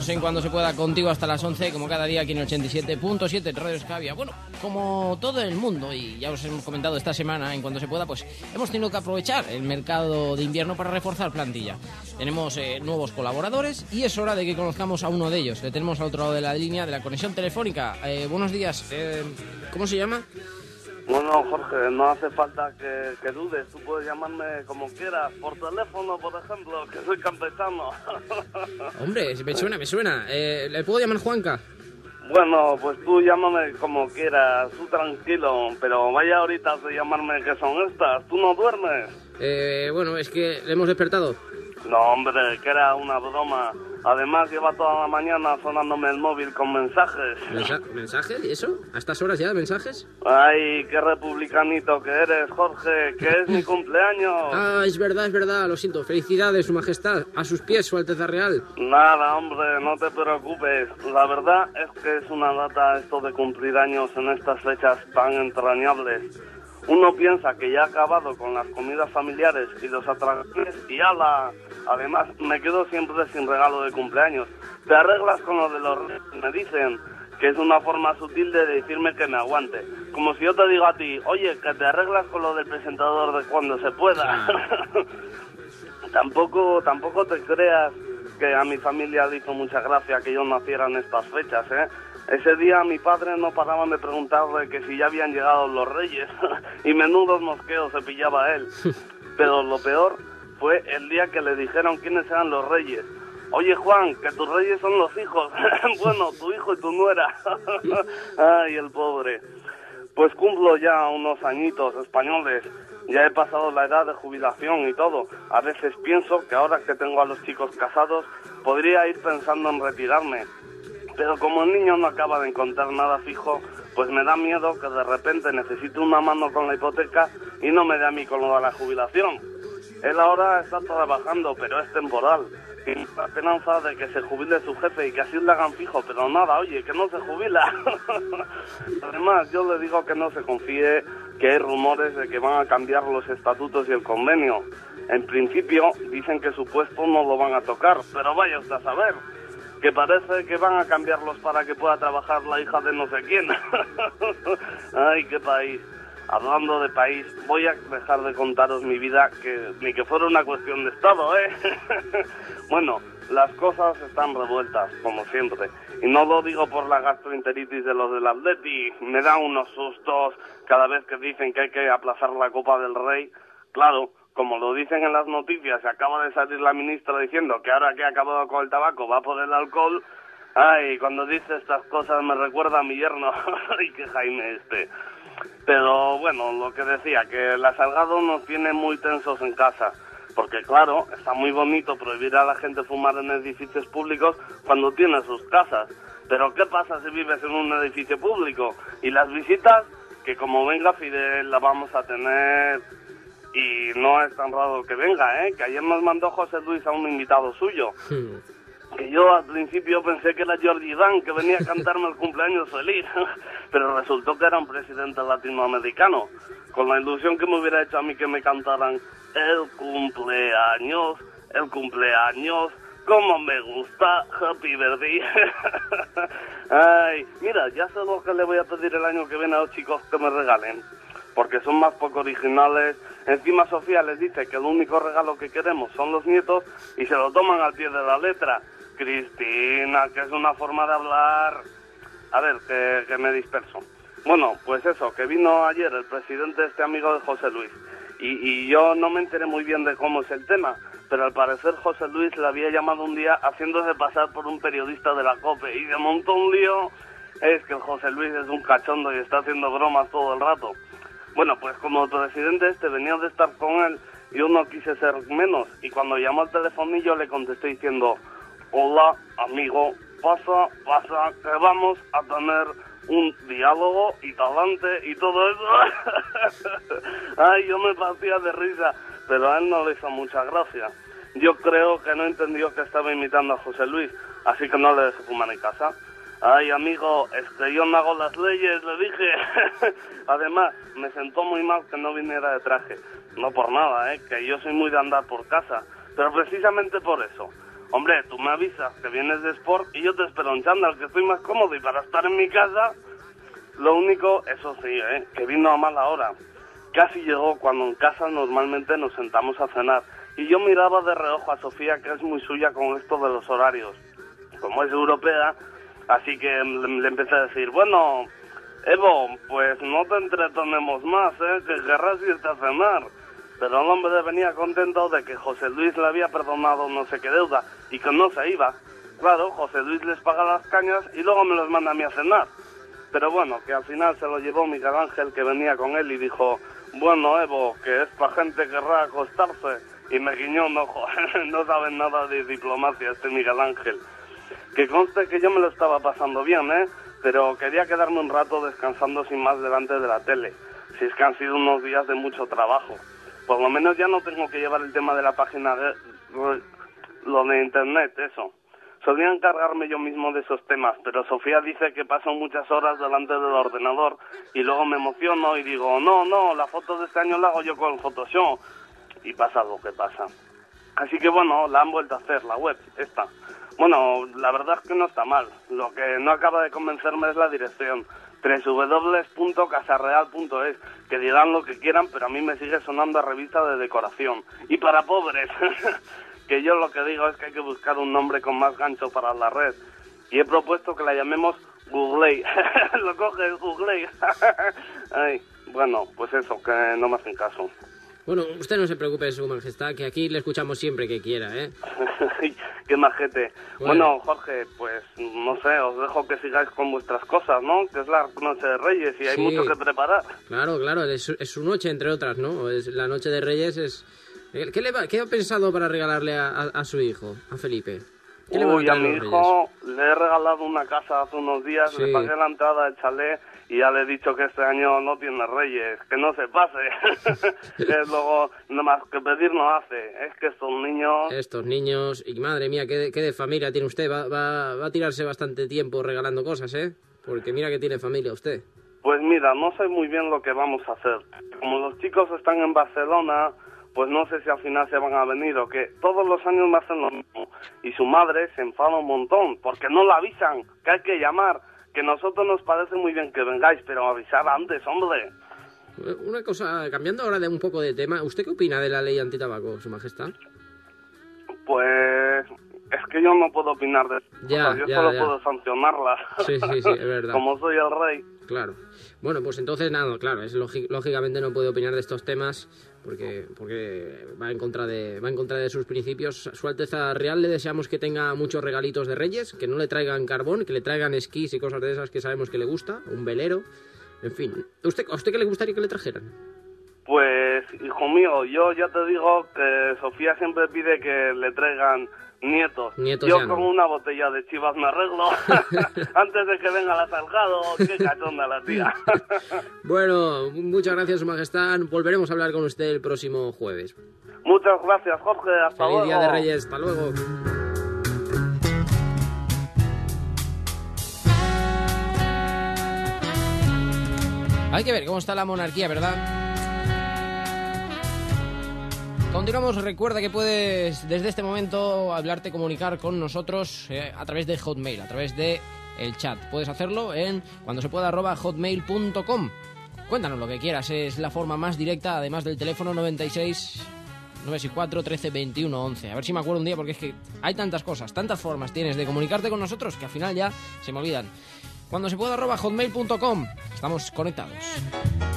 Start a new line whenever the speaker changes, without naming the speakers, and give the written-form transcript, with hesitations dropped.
Seguimos en Cuando se pueda contigo hasta las 11, como cada día aquí en el 87.7 Radio Escavia. Bueno, como todo el mundo, y ya os hemos comentado esta semana, en Cuando se pueda, pues hemos tenido que aprovechar el mercado de invierno para reforzar plantilla. Tenemos nuevos colaboradores y es hora de que conozcamos a uno de ellos. Le tenemos al otro lado de la línea de la conexión telefónica. Buenos días, ¿cómo se llama?
Bueno, Jorge, no hace falta que dudes, tú puedes llamarme como quieras, por teléfono, por ejemplo, que soy campechano.
Hombre, me suena. ¿Le puedo llamar Juanca?
Bueno, pues tú llámame como quieras, tú tranquilo, pero vaya horitas de llamarme que son estas, ¿tú no duermes?
Bueno, es que le hemos despertado.
No, hombre, que era una broma. Además, lleva toda la mañana sonándome el móvil con mensajes.
¿Mensajes? ¿Y eso? ¿A estas horas ya, mensajes?
Ay, qué republicanito que eres, Jorge, que es mi cumpleaños.
Ah, es verdad, lo siento. Felicidades, Su Majestad. A sus pies, Su Alteza Real.
Nada, hombre, no te preocupes. La verdad es que es una data esto de cumplir años en estas fechas tan entrañables. Uno piensa que ya ha acabado con las comidas familiares y los atracones y ala. Además, me quedo siempre sin regalo de cumpleaños. Te arreglas con lo de los reyes, me dicen que es una forma sutil de decirme que me aguante. Como si yo te digo a ti, oye, que te arreglas con lo del presentador de Cuando se pueda. Tampoco te creas que a mi familia le hizo mucha gracia que yo naciera en estas fechas, ¿eh? Ese día mi padre no paraba de preguntarle que si ya habían llegado los reyes y menudos mosqueos se pillaba él. Pero lo peor fue el día que le dijeron quiénes eran los reyes. Oye, Juan, que tus reyes son los hijos. Bueno, tu hijo y tu nuera. Ay, el pobre. Pues cumplo ya unos añitos españoles. Ya he pasado la edad de jubilación y todo. A veces pienso que ahora que tengo a los chicos casados, podría ir pensando en retirarme. Pero como el niño no acaba de encontrar nada fijo, pues me da miedo que de repente necesite una mano con la hipoteca y no me dé a mí con lo de la jubilación. Él ahora está trabajando, pero es temporal. Y la esperanza de que se jubile su jefe y que así le hagan fijo, pero nada, oye, que no se jubila. Además, yo le digo que no se confíe, que hay rumores de que van a cambiar los estatutos y el convenio. En principio, dicen que su puesto no lo van a tocar, pero vaya usted a saber. Que parece que van a cambiarlos para que pueda trabajar la hija de no sé quién. Ay, qué país. Hablando de país, voy a dejar de contaros mi vida, que ni que fuera una cuestión de estado, ¿eh? Bueno, las cosas están revueltas, como siempre. Y no lo digo por la gastroenteritis de los del Atleti. Me dan unos sustos cada vez que dicen que hay que aplazar la Copa del Rey. Claro, como lo dicen en las noticias, y acaba de salir la ministra diciendo que ahora que ha acabado con el tabaco va por el alcohol. Ay, cuando dice estas cosas me recuerda a mi yerno. Ay, que Jaime este. Pero bueno, lo que decía, que la Salgado nos tiene muy tensos en casa. Porque claro, está muy bonito prohibir a la gente fumar en edificios públicos cuando tiene sus casas. Pero ¿qué pasa si vives en un edificio público? Y las visitas, que como venga Fidel la vamos a tener. Y no es tan raro que venga, ¿eh? Que ayer nos mandó José Luis a un invitado suyo. Que yo al principio pensé que era Jordi Dan, que venía a cantarme el cumpleaños feliz. Pero resultó que era un presidente latinoamericano. Con la ilusión que me hubiera hecho a mí que me cantaran el cumpleaños, como me gusta, happy birthday. Ay, mira, ya sé lo que le voy a pedir el año que viene a los chicos que me regalen. Porque son más poco originales. Encima Sofía les dice que el único regalo que queremos son los nietos y se lo toman al pie de la letra. Cristina, que es una forma de hablar. A ver, que me disperso. Bueno, pues eso, que vino ayer el presidente, este amigo de José Luis. Y yo no me enteré muy bien de cómo es el tema, pero al parecer José Luis le había llamado un día haciéndose pasar por un periodista de la COPE y de montó un lío. Es que el José Luis es un cachondo y está haciendo bromas todo el rato. Bueno, pues como el presidente este venía de estar con él, yo no quise ser menos. Y cuando llamó al telefonillo le contesté diciendo: hola, amigo, pasa, que vamos a tener un diálogo y talante y todo eso. Ay, yo me partía de risa, pero a él no le hizo mucha gracia. Yo creo que no entendió que estaba imitando a José Luis, así que no le dejé fumar en casa. Ay, amigo, es que yo no hago las leyes, le dije. Además, me sentó muy mal que no viniera de traje. No por nada, que yo soy muy de andar por casa. Pero precisamente por eso. hombre, tú me avisas que vienes de Sport y yo te espero en chándal, que estoy más cómodo, y para estar en mi casa, lo único, eso sí, que vino a mala hora. Casi llegó cuando en casa normalmente nos sentamos a cenar, y yo miraba de reojo a Sofía, que es muy suya con esto de los horarios. Como es europea, así que le empecé a decir, bueno, Evo, pues no te entretenemos más, que querrás irte a cenar. Pero el hombre venía contento de que José Luis le había perdonado no sé qué deuda y que no se iba. Claro, José Luis les paga las cañas y luego me los manda a mí a cenar. Pero bueno, que al final se lo llevó Miguel Ángel, que venía con él, y dijo, bueno, Evo, que esta gente querrá acostarse. Y me guiñó un ojo. No saben nada de diplomacia este Miguel Ángel. Que conste que yo me lo estaba pasando bien, pero quería quedarme un rato descansando sin más delante de la tele. Si es que han sido unos días de mucho trabajo. Por lo menos ya no tengo que llevar el tema de la página de lo de internet, eso. Solía encargarme yo mismo de esos temas, pero Sofía dice que paso muchas horas delante del ordenador y luego me emociono y digo, no, la foto de este año la hago yo con el Photoshop. Y pasa lo que pasa. Así que bueno, la han vuelto a hacer, la web, esta. Bueno, la verdad es que no está mal. Lo que no acaba de convencerme es la dirección. www.casareal.es, que dirán lo que quieran, pero a mí me sigue sonando a revista de decoración. Y para pobres, que yo lo que digo es que hay que buscar un nombre con más gancho para la red. Y he propuesto que la llamemos Googley. Lo coges, Googley. Ay, bueno, pues eso, que no me hacen caso.
Bueno, usted no se preocupe, Su Majestad, que aquí le escuchamos siempre que quiera,
Qué majete. Bueno, Jorge, pues no sé, os dejo que sigáis con vuestras cosas, ¿no? Que es la noche de Reyes y hay mucho que preparar.
Claro, es su noche, entre otras, ¿no? Es la noche de Reyes. ¿Qué ha pensado para regalarle a su hijo, a Felipe?
Uy, a mi hijo le he regalado una casa hace unos días, le pagué la entrada del chalet y ya le he dicho que este año no tiene Reyes, que no se pase. Luego, nada más que pedir no hace. Es que estos niños, y madre mía, qué de familia tiene usted. Va a tirarse bastante tiempo regalando cosas, porque mira que tiene familia usted. Pues mira, no sé muy bien lo que vamos a hacer. Como los chicos están en Barcelona, pues no sé si al final se van a venir o qué. Todos los años me hacen lo mismo. Y su madre se enfada un montón, porque no la avisan, que hay que llamar. Que a nosotros nos parece muy bien que vengáis, pero avisar antes, hombre.
Una cosa, cambiando ahora de un poco de tema, ¿usted qué opina de la ley antitabaco, Su Majestad?
Pues es que yo no puedo opinar de eso. Yo solo puedo sancionarla.
Sí, es verdad.
Como soy el rey.
Claro. Bueno, pues entonces nada, claro, lógicamente no puede opinar de estos temas porque va en contra de sus principios. Su Alteza Real le deseamos que tenga muchos regalitos de Reyes, que no le traigan carbón, que le traigan esquís y cosas de esas que sabemos que le gusta, un velero, en fin. ¿A usted qué le gustaría que le trajeran?
Pues, hijo mío, yo ya te digo que Sofía siempre pide que le traigan nietos. Yo con una botella de Chivas me arreglo antes de que venga la Salgado. Qué cachonda la tía.
Bueno, muchas gracias, Su Majestad. Volveremos a hablar con usted el próximo jueves.
Muchas gracias, Jorge. Hasta luego.
Feliz Día de Reyes. Hasta luego. Hay que ver cómo está la monarquía, ¿verdad? Continuamos. Recuerda que puedes desde este momento hablarte, comunicar con nosotros a través de Hotmail, a través de el chat. Puedes hacerlo en cuandosepueda@hotmail.com. Cuéntanos lo que quieras, es la forma más directa, además del teléfono 96 964 13 21 11. A ver si me acuerdo un día, porque es que hay tantas cosas, tantas formas tienes de comunicarte con nosotros que al final ya se me olvidan. Cuandosepueda@hotmail.com. Estamos conectados.